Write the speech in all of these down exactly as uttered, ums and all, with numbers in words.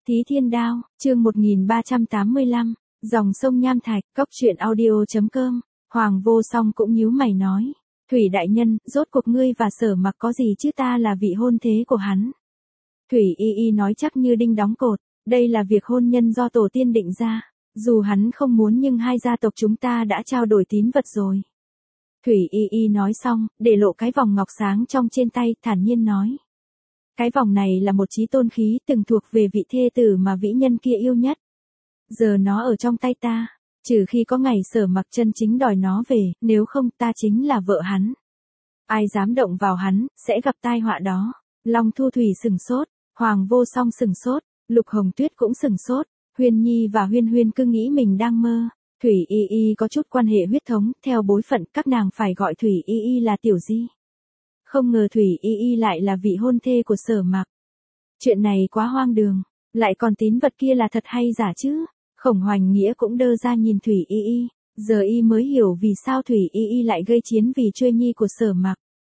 Tí Thiên Đao, chương một nghìn ba trăm tám mươi lăm, dòng sông Nham Thạch, cốc truyện audio chấm com. Hoàng Vô Song cũng nhíu mày nói, Thủy đại nhân, rốt cuộc ngươi và Sở Mặc có gì chứ, ta là vị hôn thế của hắn. Thủy Y Y nói chắc như đinh đóng cột, đây là việc hôn nhân do tổ tiên định ra, dù hắn không muốn nhưng hai gia tộc chúng ta đã trao đổi tín vật rồi. Thủy Y Y nói xong, để lộ cái vòng ngọc sáng trong trên tay, thản nhiên nói. Cái vòng này là một chí tôn khí từng thuộc về vị thê tử mà vĩ nhân kia yêu nhất. Giờ nó ở trong tay ta, trừ khi có ngày Sở Mặc chân chính đòi nó về, nếu không ta chính là vợ hắn. Ai dám động vào hắn, sẽ gặp tai họa đó. Long Thu Thủy sừng sốt, Hoàng Vô Song sừng sốt, Lục Hồng Tuyết cũng sừng sốt, Huyên Nhi và Huyên Huyên cứ nghĩ mình đang mơ. Thủy Y Y có chút quan hệ huyết thống, theo bối phận các nàng phải gọi Thủy Y Y là tiểu di. Không ngờ Thủy Y Y lại là vị hôn thê của Sở Mặc. Chuyện này quá hoang đường, lại còn tín vật kia là thật hay giả chứ? Khổng Hoành Nghĩa cũng đơ ra nhìn Thủy Y Y, giờ y mới hiểu vì sao Thủy Y Y lại gây chiến vì Chuê Nhi của Sở Mặc.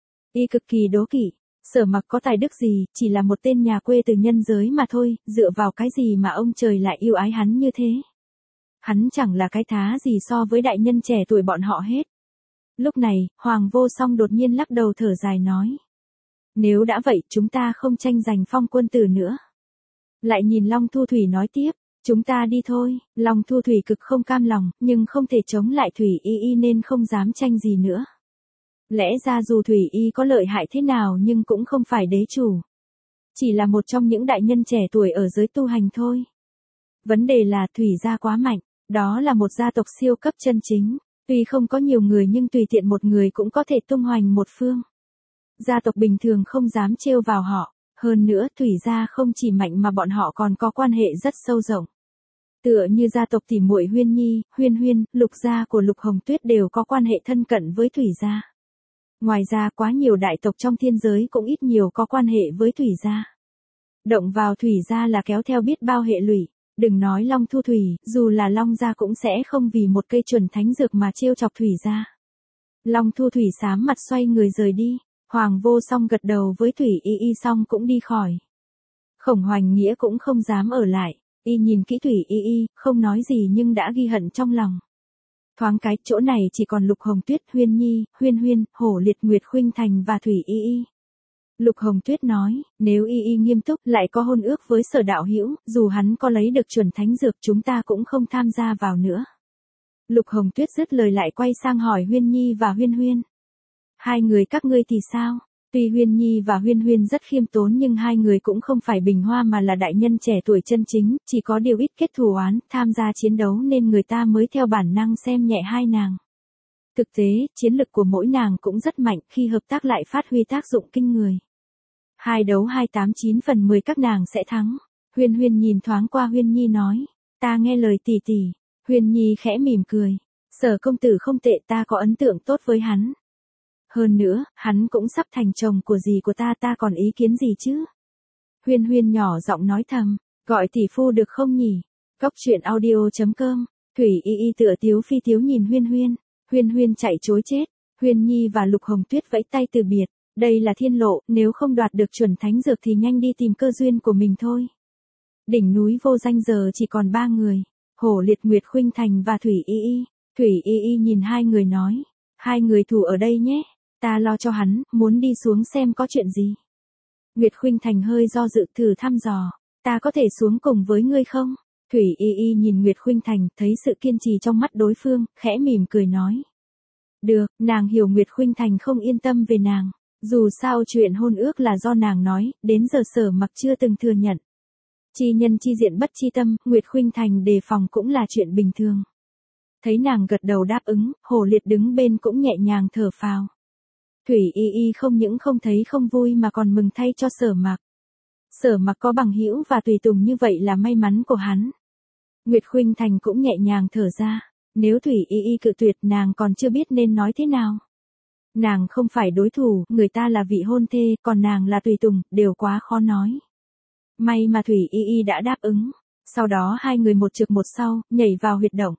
Y cực kỳ đố kỵ, Sở Mặc có tài đức gì, chỉ là một tên nhà quê từ nhân giới mà thôi, dựa vào cái gì mà ông trời lại yêu ái hắn như thế? Hắn chẳng là cái thá gì so với đại nhân trẻ tuổi bọn họ hết. Lúc này, Hoàng Vô Song đột nhiên lắc đầu thở dài nói. Nếu đã vậy, chúng ta không tranh giành phong quân tử nữa. Lại nhìn Long Thu Thủy nói tiếp, chúng ta đi thôi. Long Thu Thủy cực không cam lòng, nhưng không thể chống lại Thủy Y Y nên không dám tranh gì nữa. Lẽ ra dù Thủy Y có lợi hại thế nào nhưng cũng không phải đế chủ. Chỉ là một trong những đại nhân trẻ tuổi ở giới tu hành thôi. Vấn đề là Thủy gia quá mạnh, đó là một gia tộc siêu cấp chân chính. Tuy không có nhiều người nhưng tùy tiện một người cũng có thể tung hoành một phương. Gia tộc bình thường không dám trêu vào họ, hơn nữa Thủy gia không chỉ mạnh mà bọn họ còn có quan hệ rất sâu rộng. Tựa như gia tộc tỷ muội Huyên Nhi, Huyên Huyên, Lục gia của Lục Hồng Tuyết đều có quan hệ thân cận với Thủy gia. Ngoài ra quá nhiều đại tộc trong thiên giới cũng ít nhiều có quan hệ với Thủy gia. Động vào Thủy gia là kéo theo biết bao hệ lụy. Đừng nói Long Thu Thủy, dù là Long gia cũng sẽ không vì một cây chuẩn thánh dược mà trêu chọc Thủy gia. Long Thu Thủy xám mặt xoay người rời đi, Hoàng Vô Song gật đầu với Thủy Y Y xong cũng đi khỏi. Khổng Hoành Nghĩa cũng không dám ở lại, y nhìn kỹ Thủy Y Y, không nói gì nhưng đã ghi hận trong lòng. Thoáng cái, chỗ này chỉ còn Lục Hồng Tuyết, Huyên Nhi, Huyên Huyên, Hổ Liệt Nguyệt Khuynh Thành và Thủy Y Y. Lục Hồng Tuyết nói, nếu Y Y nghiêm túc lại có hôn ước với Sở đạo hữu, dù hắn có lấy được chuẩn thánh dược chúng ta cũng không tham gia vào nữa. Lục Hồng Tuyết dứt lời lại quay sang hỏi Huyên Nhi và Huyên Huyên. Hai người các ngươi thì sao? Tuy Huyên Nhi và Huyên Huyên rất khiêm tốn nhưng hai người cũng không phải bình hoa mà là đại nhân trẻ tuổi chân chính, chỉ có điều ít kết thù oán, tham gia chiến đấu nên người ta mới theo bản năng xem nhẹ hai nàng. Thực tế, chiến lực của mỗi nàng cũng rất mạnh, khi hợp tác lại phát huy tác dụng kinh người. Hai đấu hai tám chín phần mười các nàng sẽ thắng. Huyên Huyên nhìn thoáng qua Huyên Nhi nói, ta nghe lời tỷ tỷ. Huyên Nhi khẽ mỉm cười, Sở công tử không tệ, ta có ấn tượng tốt với hắn. Hơn nữa, hắn cũng sắp thành chồng của dì của ta, ta còn ý kiến gì chứ? Huyên Huyên nhỏ giọng nói thầm, gọi tỷ phu được không nhỉ? Cốc truyện audio chấm com. Thủy Y Y tựa tiếu phi tiếu nhìn Huyên Huyên. Huyên Huyên chạy chối chết. Huyên Nhi và Lục Hồng Tuyết vẫy tay từ biệt. Đây là thiên lộ, nếu không đoạt được chuẩn thánh dược thì nhanh đi tìm cơ duyên của mình thôi. Đỉnh núi vô danh giờ chỉ còn ba người, Hổ Liệt Nguyệt Khuynh Thành và Thủy Y Y. Thủy Y Y nhìn hai người nói, hai người thủ ở đây nhé, ta lo cho hắn, muốn đi xuống xem có chuyện gì. Nguyệt Khuynh Thành hơi do dự thử thăm dò, ta có thể xuống cùng với ngươi không? Thủy Y Y nhìn Nguyệt Khuynh Thành, thấy sự kiên trì trong mắt đối phương, khẽ mỉm cười nói. Được, nàng hiểu Nguyệt Khuynh Thành không yên tâm về nàng. Dù sao chuyện hôn ước là do nàng nói, đến giờ Sở Mặc chưa từng thừa nhận. Chi nhân chi diện bất chi tâm, Nguyệt Khuynh Thành đề phòng cũng là chuyện bình thường. Thấy nàng gật đầu đáp ứng, Hổ Liệt đứng bên cũng nhẹ nhàng thở phào. Thủy Y Y không những không thấy không vui mà còn mừng thay cho Sở Mặc. Sở Mặc có bằng hữu và tùy tùng như vậy là may mắn của hắn. Nguyệt Khuynh Thành cũng nhẹ nhàng thở ra, nếu Thủy Y Y cự tuyệt nàng còn chưa biết nên nói thế nào. Nàng không phải đối thủ, người ta là vị hôn thê, còn nàng là tùy tùng, đều quá khó nói. May mà Thủy Y Y đã đáp ứng. Sau đó hai người một trực một sau, nhảy vào huyệt động.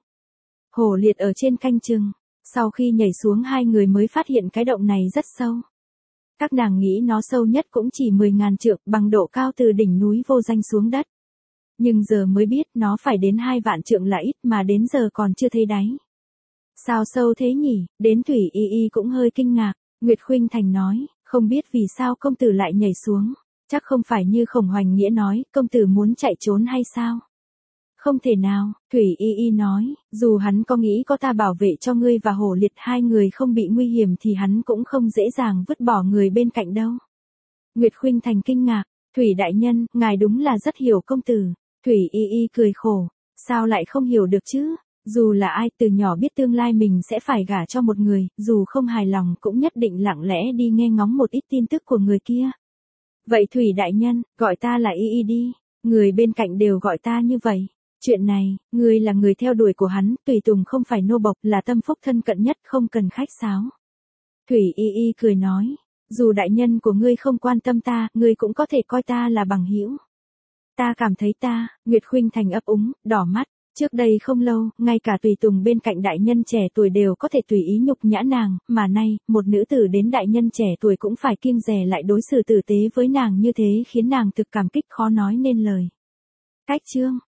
Hổ Liệt ở trên canh chừng. Sau khi nhảy xuống hai người mới phát hiện cái động này rất sâu. Các nàng nghĩ nó sâu nhất cũng chỉ mười ngàn trượng, bằng độ cao từ đỉnh núi vô danh xuống đất. Nhưng giờ mới biết nó phải đến hai vạn trượng là ít mà đến giờ còn chưa thấy đáy. Sao sâu thế nhỉ, đến Thủy Y Y cũng hơi kinh ngạc. Nguyệt Khuynh Thành nói, không biết vì sao công tử lại nhảy xuống. Chắc không phải như Khổng Hoành Nghĩa nói, công tử muốn chạy trốn hay sao? Không thể nào, Thủy Y Y nói, dù hắn có nghĩ có ta bảo vệ cho ngươi và Hổ Liệt hai người không bị nguy hiểm thì hắn cũng không dễ dàng vứt bỏ người bên cạnh đâu. Nguyệt Khuynh Thành kinh ngạc, Thủy đại nhân, ngài đúng là rất hiểu công tử. Thủy Y Y cười khổ, sao lại không hiểu được chứ? Dù là ai từ nhỏ biết tương lai mình sẽ phải gả cho một người, dù không hài lòng cũng nhất định lặng lẽ đi nghe ngóng một ít tin tức của người kia. Vậy Thủy đại nhân, gọi ta là Y Y đi, người bên cạnh đều gọi ta như vậy. Chuyện này, ngươi là người theo đuổi của hắn, tùy tùng không phải nô bộc, là tâm phúc thân cận nhất, không cần khách sáo. Thủy Y Y cười nói, dù đại nhân của ngươi không quan tâm ta, ngươi cũng có thể coi ta là bằng hữu. Ta cảm thấy ta, Nguyệt Khuynh Thành ấp úng, đỏ mắt. Trước đây không lâu, ngay cả tùy tùng bên cạnh đại nhân trẻ tuổi đều có thể tùy ý nhục nhã nàng, mà nay, một nữ tử đến đại nhân trẻ tuổi cũng phải kiêng dè lại đối xử tử tế với nàng như thế khiến nàng thực cảm kích khó nói nên lời. Cách chương